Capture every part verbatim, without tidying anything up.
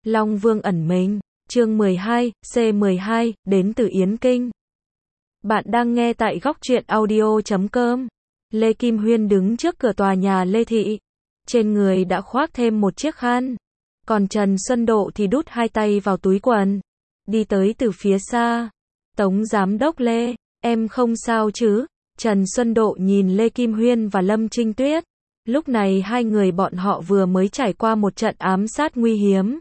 Long Vương ẩn mình, chương mười hai, C mười hai, đến từ Yến Kinh. Bạn đang nghe tại góc truyện audio chấm com. Lê Kim Huyên đứng trước cửa tòa nhà Lê Thị. Trên người đã khoác thêm một chiếc khăn. Còn Trần Xuân Độ thì đút hai tay vào túi quần. Đi tới từ phía xa. Tống Giám đốc Lê, em không sao chứ? Trần Xuân Độ nhìn Lê Kim Huyên và Lâm Trinh Tuyết. Lúc này hai người bọn họ vừa mới trải qua một trận ám sát nguy hiểm.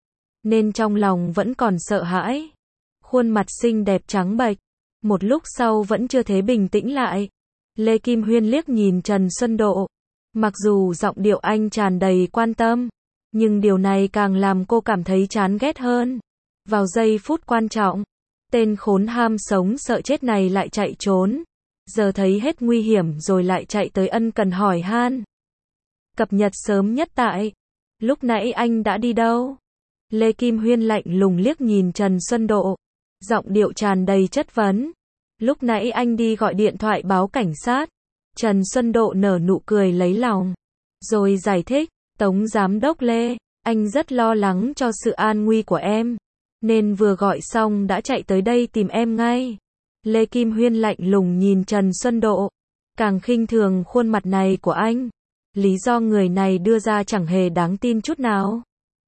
Nên trong lòng vẫn còn sợ hãi. Khuôn mặt xinh đẹp trắng bệch. Một lúc sau vẫn chưa thấy bình tĩnh lại. Lê Kim Huyên liếc nhìn Trần Xuân Độ. Mặc dù giọng điệu anh tràn đầy quan tâm, nhưng điều này càng làm cô cảm thấy chán ghét hơn. Vào giây phút quan trọng, tên khốn ham sống sợ chết này lại chạy trốn. Giờ thấy hết nguy hiểm rồi lại chạy tới ân cần hỏi han. Cập nhật sớm nhất tại. Lúc nãy anh đã đi đâu? Lê Kim Huyên lạnh lùng liếc nhìn Trần Xuân Độ. Giọng điệu tràn đầy chất vấn. Lúc nãy anh đi gọi điện thoại báo cảnh sát. Trần Xuân Độ nở nụ cười lấy lòng. Rồi giải thích, Tống Giám đốc Lê, anh rất lo lắng cho sự an nguy của em. Nên vừa gọi xong đã chạy tới đây tìm em ngay. Lê Kim Huyên lạnh lùng nhìn Trần Xuân Độ. Càng khinh thường khuôn mặt này của anh. Lý do người này đưa ra chẳng hề đáng tin chút nào.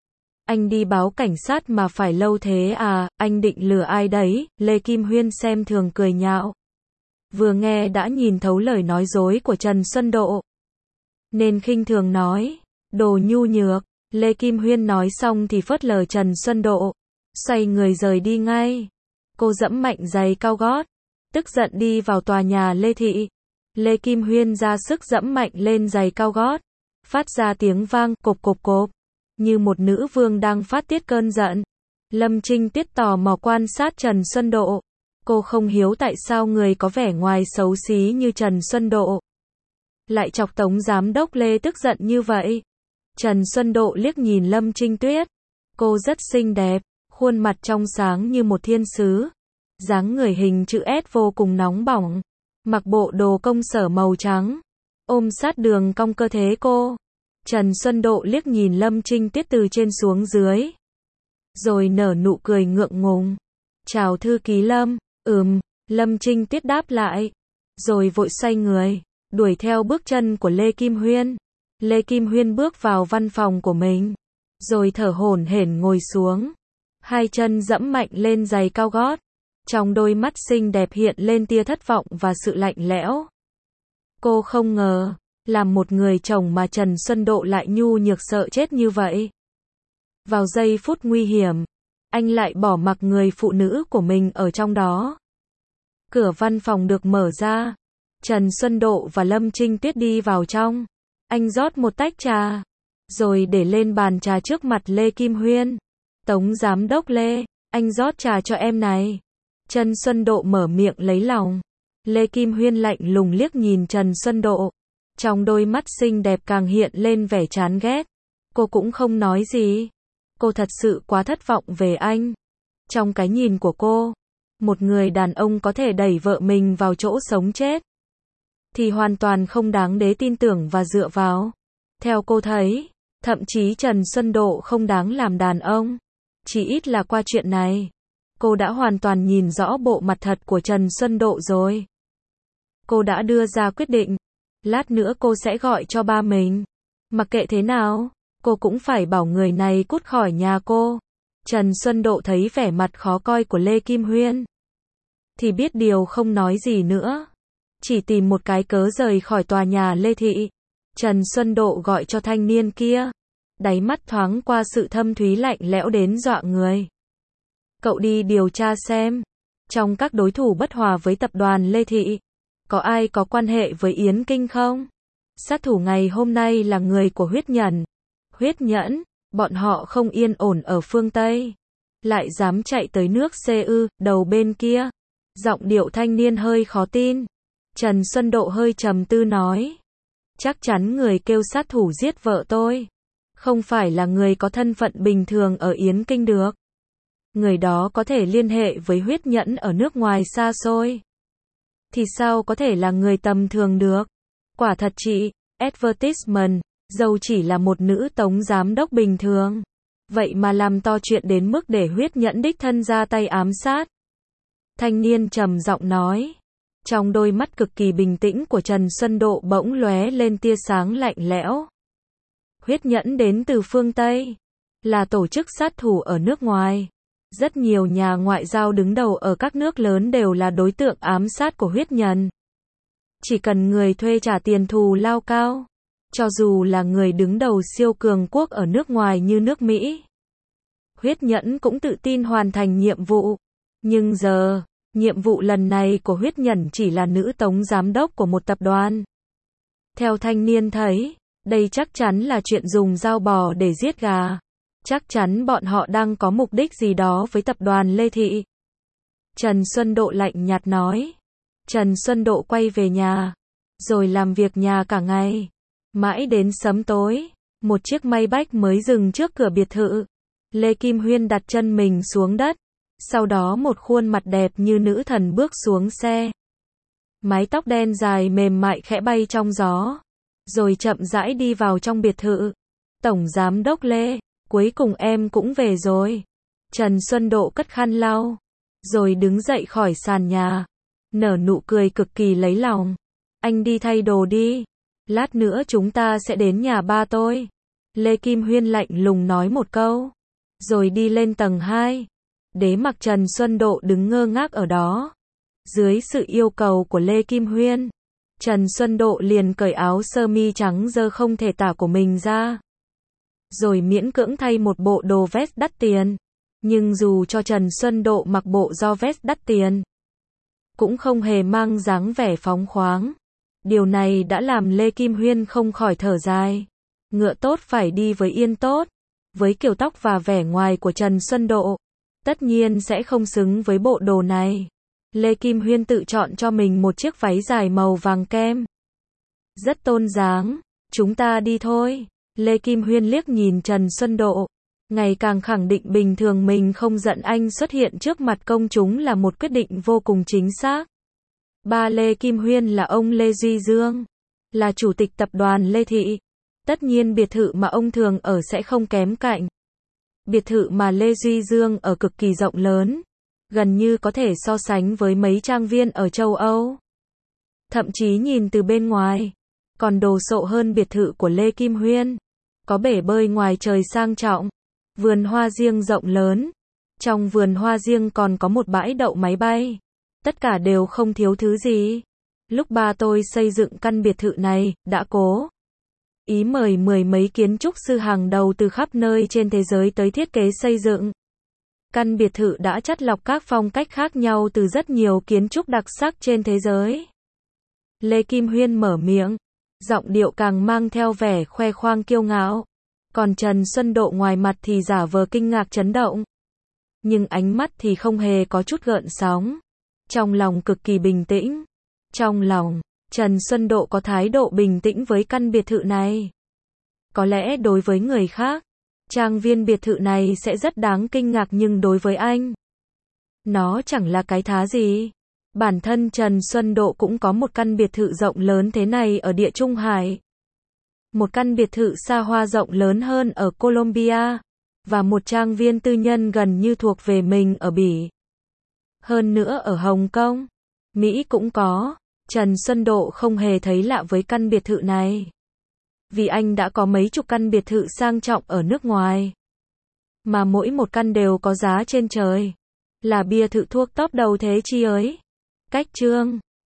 Anh đi báo cảnh sát mà phải lâu thế à, anh định lừa ai đấy? Lê Kim Huyên xem thường cười nhạo. Vừa nghe đã nhìn thấu lời nói dối của Trần Xuân Độ. Nên khinh thường nói, đồ nhu nhược. Lê Kim Huyên nói xong thì phớt lờ Trần Xuân Độ. Xoay người rời đi ngay. Cô dẫm mạnh giày cao gót. Tức giận đi vào tòa nhà Lê Thị. Lê Kim Huyên ra sức dẫm mạnh lên giày cao gót. Phát ra tiếng vang cộp cộp cộp. Như một nữ vương đang phát tiết cơn giận. Lâm Trinh Tuyết tò mò quan sát Trần Xuân Độ. Cô không hiểu tại sao người có vẻ ngoài xấu xí như Trần Xuân Độ lại chọc Tống Giám đốc Lê tức giận như vậy. Trần Xuân Độ liếc nhìn Lâm Trinh Tuyết. Cô rất xinh đẹp, khuôn mặt trong sáng như một thiên sứ. Dáng người hình chữ S vô cùng nóng bỏng. Mặc bộ đồ công sở màu trắng. Ôm sát đường cong cơ thể cô. Trần Xuân Độ liếc nhìn Lâm Trinh Tuyết từ trên xuống dưới. Rồi nở nụ cười ngượng ngùng. Chào thư ký Lâm. Ừm, Lâm Trinh Tuyết đáp lại. Rồi vội xoay người, đuổi theo bước chân của Lê Kim Huyên. Lê Kim Huyên bước vào văn phòng của mình. Rồi thở hổn hển ngồi xuống. Hai chân dẫm mạnh lên giày cao gót. Trong đôi mắt xinh đẹp hiện lên tia thất vọng và sự lạnh lẽo. Cô không ngờ, làm một người chồng mà Trần Xuân Độ lại nhu nhược sợ chết như vậy. Vào giây phút nguy hiểm, anh lại bỏ mặc người phụ nữ của mình ở trong đó. Cửa văn phòng được mở ra. Trần Xuân Độ và Lâm Trinh Tuyết đi vào trong. Anh rót một tách trà. Rồi để lên bàn trà trước mặt Lê Kim Huyên. Tống Giám đốc Lê, anh rót trà cho em này. Trần Xuân Độ mở miệng lấy lòng. Lê Kim Huyên lạnh lùng liếc nhìn Trần Xuân Độ. Trong đôi mắt xinh đẹp càng hiện lên vẻ chán ghét. Cô cũng không nói gì. Cô thật sự quá thất vọng về anh. Trong cái nhìn của cô, một người đàn ông có thể đẩy vợ mình vào chỗ sống chết thì hoàn toàn không đáng để tin tưởng và dựa vào. Theo cô thấy, thậm chí Trần Xuân Độ không đáng làm đàn ông. Chỉ ít là qua chuyện này, cô đã hoàn toàn nhìn rõ bộ mặt thật của Trần Xuân Độ rồi. Cô đã đưa ra quyết định. Lát nữa cô sẽ gọi cho ba mình. Mặc kệ thế nào, cô cũng phải bảo người này cút khỏi nhà cô. Trần Xuân Độ thấy vẻ mặt khó coi của Lê Kim Huyên thì biết điều không nói gì nữa. Chỉ tìm một cái cớ rời khỏi tòa nhà Lê Thị. Trần Xuân Độ gọi cho thanh niên kia. Đáy mắt thoáng qua sự thâm thúy lạnh lẽo đến dọa người. Cậu đi điều tra xem. Trong các đối thủ bất hòa với tập đoàn Lê Thị, có ai có quan hệ với Yến Kinh không? Sát thủ ngày hôm nay là người của Huyết Nhẫn. Huyết Nhẫn, bọn họ không yên ổn ở phương Tây. Lại dám chạy tới nước xê ư, đầu bên kia. Giọng điệu thanh niên hơi khó tin. Trần Xuân Độ hơi trầm tư nói. Chắc chắn người kêu sát thủ giết vợ tôi không phải là người có thân phận bình thường ở Yến Kinh được. Người đó có thể liên hệ với Huyết Nhẫn ở nước ngoài xa xôi. Thì sao có thể là người tầm thường được? Quả thật chị, advertisement, dâu chỉ là một nữ tống giám đốc bình thường. vậy mà làm to chuyện đến mức để Huyết Nhẫn đích thân ra tay ám sát. Thanh niên trầm giọng nói. Trong đôi mắt cực kỳ bình tĩnh của Trần Xuân Độ bỗng lóe lên tia sáng lạnh lẽo. Huyết Nhẫn đến từ phương Tây, là tổ chức sát thủ ở nước ngoài. Rất nhiều nhà ngoại giao đứng đầu ở các nước lớn đều là đối tượng ám sát của Huyết Nhẫn. Chỉ cần người thuê trả tiền thù lao cao, cho dù là người đứng đầu siêu cường quốc ở nước ngoài như nước Mỹ, Huyết Nhẫn cũng tự tin hoàn thành nhiệm vụ. Nhưng giờ, nhiệm vụ lần này của Huyết Nhẫn chỉ là nữ tống giám đốc của một tập đoàn. Theo thanh niên thấy, đây chắc chắn là chuyện dùng dao bò để giết gà. Chắc chắn bọn họ đang có mục đích gì đó với tập đoàn Lê Thị. Trần Xuân Độ lạnh nhạt nói. Trần Xuân Độ quay về nhà, rồi làm việc nhà cả ngày. Mãi đến sớm tối, một chiếc Maybach mới dừng trước cửa biệt thự. Lê Kim Huyên đặt chân mình xuống đất. Sau đó một khuôn mặt đẹp như nữ thần bước xuống xe. Mái tóc đen dài mềm mại khẽ bay trong gió. Rồi chậm rãi đi vào trong biệt thự. Tổng Giám đốc Lê, cuối cùng em cũng về rồi. Trần Xuân Độ cất khăn lau, rồi đứng dậy khỏi sàn nhà. Nở nụ cười cực kỳ lấy lòng. Anh đi thay đồ đi. Lát nữa chúng ta sẽ đến nhà ba tôi. Lê Kim Huyên lạnh lùng nói một câu. Rồi đi lên tầng hai. Để mặc Trần Xuân Độ đứng ngơ ngác ở đó. Dưới sự yêu cầu của Lê Kim Huyên, Trần Xuân Độ liền cởi áo sơ mi trắng dơ không thể tả của mình ra. Rồi miễn cưỡng thay một bộ đồ vest đắt tiền. Nhưng dù cho Trần Xuân Độ mặc bộ do vest đắt tiền, cũng không hề mang dáng vẻ phóng khoáng. Điều này đã làm Lê Kim Huyên không khỏi thở dài. Ngựa tốt phải đi với yên tốt. Với kiểu tóc và vẻ ngoài của Trần Xuân Độ, tất nhiên sẽ không xứng với bộ đồ này. Lê Kim Huyên tự chọn cho mình một chiếc váy dài màu vàng kem. Rất tôn dáng. Chúng ta đi thôi. Lê Kim Huyên liếc nhìn Trần Xuân Độ. Ngày càng khẳng định bình thường mình không giận anh xuất hiện trước mặt công chúng là một quyết định vô cùng chính xác. Ba Lê Kim Huyên là ông Lê Duy Dương, là chủ tịch tập đoàn Lê Thị. Tất nhiên biệt thự mà ông thường ở sẽ không kém cạnh. Biệt thự mà Lê Duy Dương ở cực kỳ rộng lớn, gần như có thể so sánh với mấy trang viên ở châu Âu. Thậm chí nhìn từ bên ngoài, còn đồ sộ hơn biệt thự của Lê Kim Huyên. Có bể bơi ngoài trời sang trọng, vườn hoa riêng rộng lớn. Trong vườn hoa riêng còn có một bãi đậu máy bay. Tất cả đều không thiếu thứ gì. Lúc ba tôi xây dựng căn biệt thự này, đã cố ý mời mười mấy kiến trúc sư hàng đầu từ khắp nơi trên thế giới tới thiết kế xây dựng. Căn biệt thự đã chắt lọc các phong cách khác nhau từ rất nhiều kiến trúc đặc sắc trên thế giới. Lê Kim Huyên mở miệng, giọng điệu càng mang theo vẻ khoe khoang kiêu ngạo. Còn Trần Xuân Độ ngoài mặt thì giả vờ kinh ngạc chấn động. Nhưng ánh mắt thì không hề có chút gợn sóng. Trong lòng cực kỳ bình tĩnh. Trong lòng, Trần Xuân Độ có thái độ bình tĩnh với căn biệt thự này. Có lẽ đối với người khác, trang viên biệt thự này sẽ rất đáng kinh ngạc nhưng đối với anh, nó chẳng là cái thá gì. Bản thân Trần Xuân Độ cũng có một căn biệt thự rộng lớn thế này ở Địa Trung Hải. Một căn biệt thự xa hoa rộng lớn hơn ở Colombia. Và một trang viên tư nhân gần như thuộc về mình ở Bỉ. Hơn nữa ở Hồng Kông, Mỹ cũng có. Trần Xuân Độ không hề thấy lạ với căn biệt thự này. Vì anh đã có mấy chục căn biệt thự sang trọng ở nước ngoài. Mà mỗi một căn đều có giá trên trời. Là bia thự thuốc top đầu thế chi ấy. Cách chương